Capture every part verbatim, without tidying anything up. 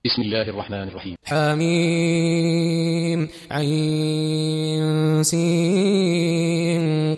بسم الله الرحمن الرحيم. حميم عين سين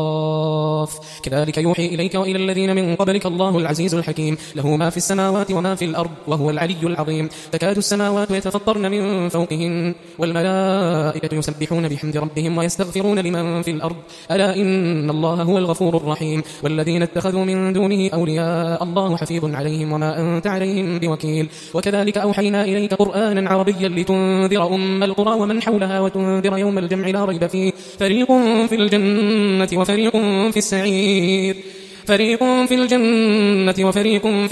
قاف كذلك يوحي إليك وإلى الذين من قبلك الله العزيز الحكيم له ما في السماوات وما في الأرض وهو العلي العظيم. تكاد السماوات يتفطرن من فوقهن والملائكة يسبحون بحمد ربهم ويستغفرون لمن في الأرض ألا إن الله هو الغفور الرحيم. والذين اتخذوا من دونه أولياء الله حفيظ عليهم وما أنت عليهم بوكيل. وكذلك أوحينا إليك قرآنا عربيا لتنذر أم القرى ومن حولها وتنذر يوم الجمع لا ريب فيه فريق في الجنة وفريق في السعير فريق في الجنة وفريق في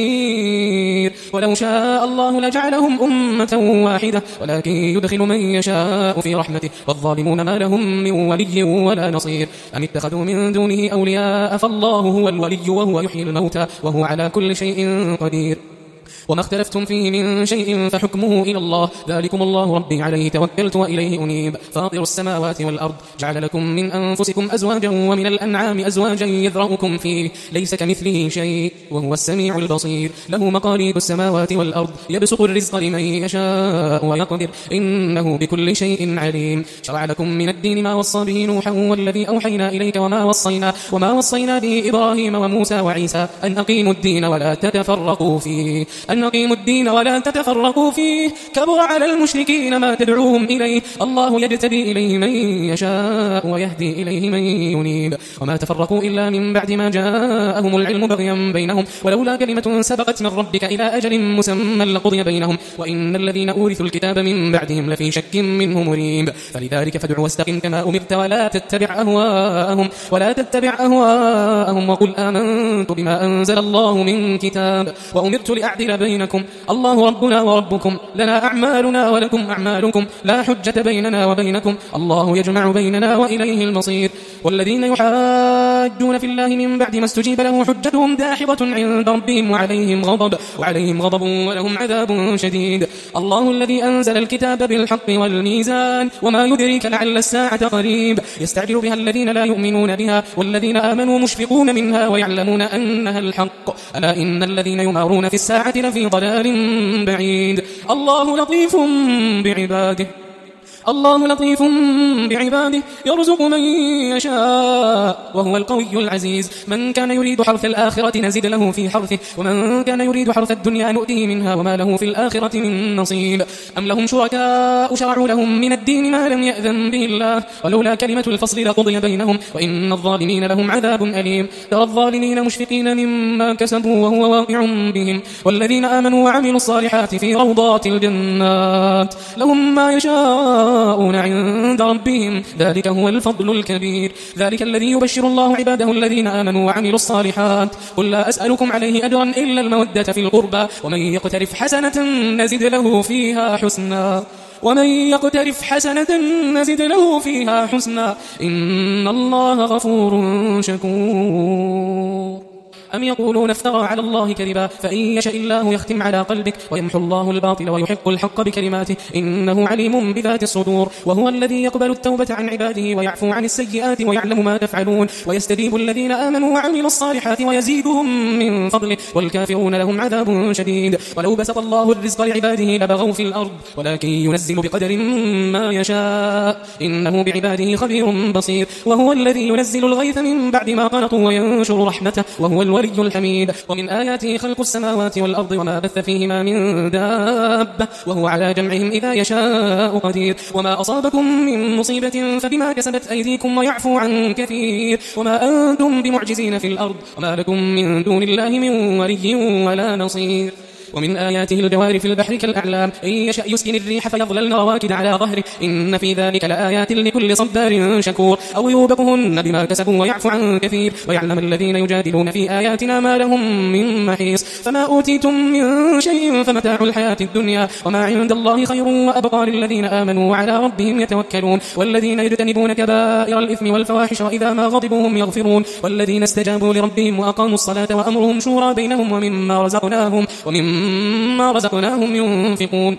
السعير ولو شاء الله لجعلهم أمة واحدة ولكن يدخل من يشاء في رحمته والظالمون ما لهم من ولي ولا نصير. أم اتخذوا من دونه أولياء فالله هو الولي وهو يحيي الموتى وهو على كل شيء قدير. وما اختلفتم فيه من شيء فحكمه إلى الله ذلكم الله ربي عليه توكلت وإليه أنيب. فاطر السماوات والأرض جعل لكم من أنفسكم أزواجا ومن الأنعام أزواجا يذرأكم فيه ليس كمثله شيء وهو السميع البصير. له مقاليد السماوات والأرض يبسط الرزق لمن يشاء ويقدر إنه بكل شيء عليم. شرع لكم من الدين ما وصى به نوحا والذي أوحينا إليك وما وصينا وما وصينا به إبراهيم وموسى وعيسى أن أقيموا الدين ولا تتفرقوا فيه أن أقيموا الدين ولا تتفرقوا فيه كبر على المشركين ما تدعوهم إليه الله يجتبي إليه من يشاء ويهدي إليه من ينيب. وما تفرقوا إلا من بعد ما جاءهم العلم بغيا بينهم ولولا كلمة سبقت من ربك إلى أجل مسمى لقضي بينهم وإن الذين أورثوا الكتاب من بعدهم لفي شك منه مريب. فلذلك فادع واستقم كما أمرت ولا تتبع أهواءهم ولا تتبع أهواءهم وقل آمنت بما أنزل الله من كتاب وأمرت لأعدل بينكم الله ربنا وربكم لنا أعمالنا ولكم أعمالكم لا حجة بيننا وبينكم الله يجمع بيننا وإليه المصير. والذين يحاجون في الله من بعد ما استجيب له حجتهم داحضة عند ربهم وعليهم غضب وعليهم غضب ولهم عذاب شديد. الله الذي أنزل الكتاب بالحق والميزان وما يدريك لعل الساعة قريب يستعجل بها الذين لا يؤمنون بها والذين آمنوا مشفقون منها ويعلمون أنها الحق ألا إن الذين يمارون في الساعة لفي ضلال بعيد. الله لطيف بعباده الله لطيف بعباده يرزق من يشاء وهو القوي العزيز. من كان يريد حرث الآخرة نزد له في حرثه ومن كان يريد حرث الدنيا نؤته منها وما له في الآخرة من نصيب. أم لهم شركاء شرعوا لهم من الدين ما لم يأذن به الله ولولا كلمة الفصل لقضي بينهم وإن الظالمين لهم عذاب أليم. ترى الظالمين مشفقين مما كسبوا وهو واقع بهم والذين آمنوا وعملوا الصالحات في روضات الجنات لهم ما يشاء عند ربهم ذلك هو الفضل الكبير. ذلك الذي يبشر الله عباده الذين آمنوا وعملوا الصالحات قل لا أسألكم عليه أجرا إلا المودة في القربى ومن يقترف حسنة نزد له فيها حسنا ومن يقترف حسنة نزد له فيها حسنا إن الله غفور شكور. أم يقولون افترى على الله كذبا فإن يشاء الله يختم على قلبك ويمحو الله الباطل ويحق الحق بكلماته إنه عليم بذات الصدور. وهو الذي يقبل التوبة عن عباده ويعفو عن السيئات ويعلم ما تفعلون ويستجيب الذين آمنوا وعملوا الصالحات ويزيدهم من فضله والكافرون لهم عذاب شديد. ولو بسط الله الرزق لعباده لبغوا في الأرض ولكن ينزل بقدر ما يشاء إنه بعباده خبير بصير. وهو الذي ينزل الغيث من بعد ما قنطوا وينشر رحمته وهو الولي الحميد. ومن آياته خلق السماوات والأرض وما بث فيهما من دابة وهو على جمعهم إذا يشاء قدير. وما أصابكم من مصيبة فبما كسبت أيديكم ويعفو عن كثير وما أنتم بمعجزين في الأرض وما لكم من دون الله من ولي ولا نصير. ومن آياته الجوار في البحر كالأعلام إن يشأ يسكن الريح فيظللن رواكد على ظهره إن في ذلك لآيات لكل صبار شكور. أو يوبقهن بما كسبوا ويعفو عن كثير ويعلم الذين يجادلون في آياتنا ما لهم من محيص. فما أوتيتم من شيء فمتاع الحياة الدنيا وما عند الله خير وأبقى للذين آمنوا وعلى ربهم يتوكلون. والذين يجتنبون كبائر الإثم والفواحش وإذا ما غضبوا هم يغفرون. والذين استجابوا لربهم وأقاموا الصلاة وأمرهم شورى بينهم ومما رزقناهم ومما رزقناهم ينفقون.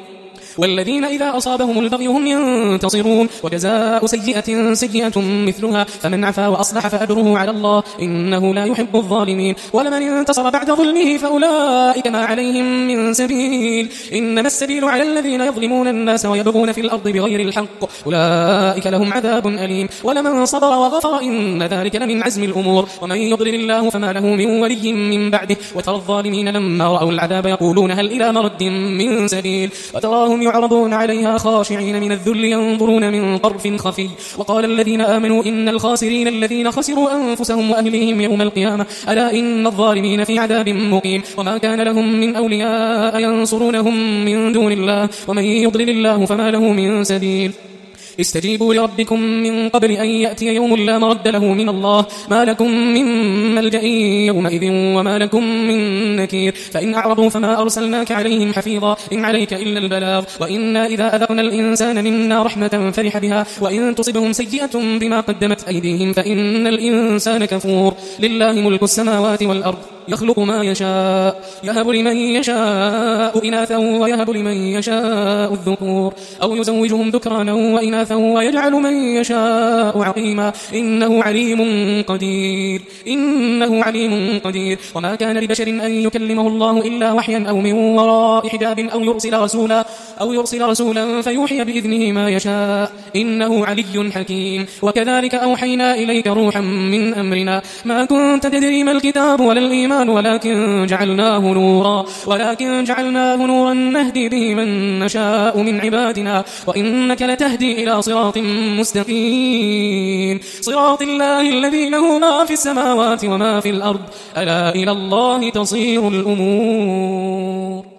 والذين إذا أصابهم البغي هم ينتصرون وجزاء سيئة سيئة مثلها فمن عفا وأصلح فأجره على الله إنه لا يحب الظالمين ولمن انتصر بعد ظلمه فأولئك ما عليهم من سبيل إنما السبيل على الذين يظلمون الناس ويبغون في الأرض بغير الحق أولئك لهم عذاب أليم ولمن صبر وغفر إن ذلك لمن عزم الأمور ومن يضلل الله فما له من ولي من بعده وترى الظالمين لما رأوا العذاب يقولون هل إلى مرد من سبيل وتراهم يعرضون عليها خاشعين من الذل ينظرون من طرف خفي وقال الذين آمنوا إن الخاسرين الذين خسروا أنفسهم وأهليهم يوم القيامة ألا إن الظالمين في عذاب مقيم وما كان لهم من أولياء ينصرونهم من دون الله ومن يضلل الله فما له من سبيل استجيبوا لربكم من قبل أن يأتي يوم لا مرد له من الله ما لكم من ملجأ يومئذ وما لكم من نكير فإن أعرضوا فما أرسلناك عليهم حفيظا إن عليك إلا البلاغ وإنا إذا أذقنا الإنسان منا رحمة فرح بها وإن تصبهم سيئة بما قدمت أيديهم فإن الإنسان كفور لله ملك السماوات والأرض يخلق ما يشاء يهب لمن يشاء إناثا ويهب لمن يشاء الذكور أو يزوجهم ذكرانا وإناثا ويجعل من يشاء عقيما إنه عليم قدير إنه عليم قدير وما كان لبشر أن يكلمه الله إلا وحيا أو من وراء حجاب أو يرسل رسولا أو يرسل رسولا فيوحي بإذنه ما يشاء إنه علي حكيم وكذلك أوحينا إليك روحا من أمرنا ما كنت تدري ما الكتاب ولا الإيمان ولكن جعلناه نورا ولكن جعلناه نورا نهدي به من نشاء من عبادنا وإنك لتهدي إلى صراط مستقيم صراط الله الذي له ما في السماوات وما في الأرض ألا إلى الله تصير الأمور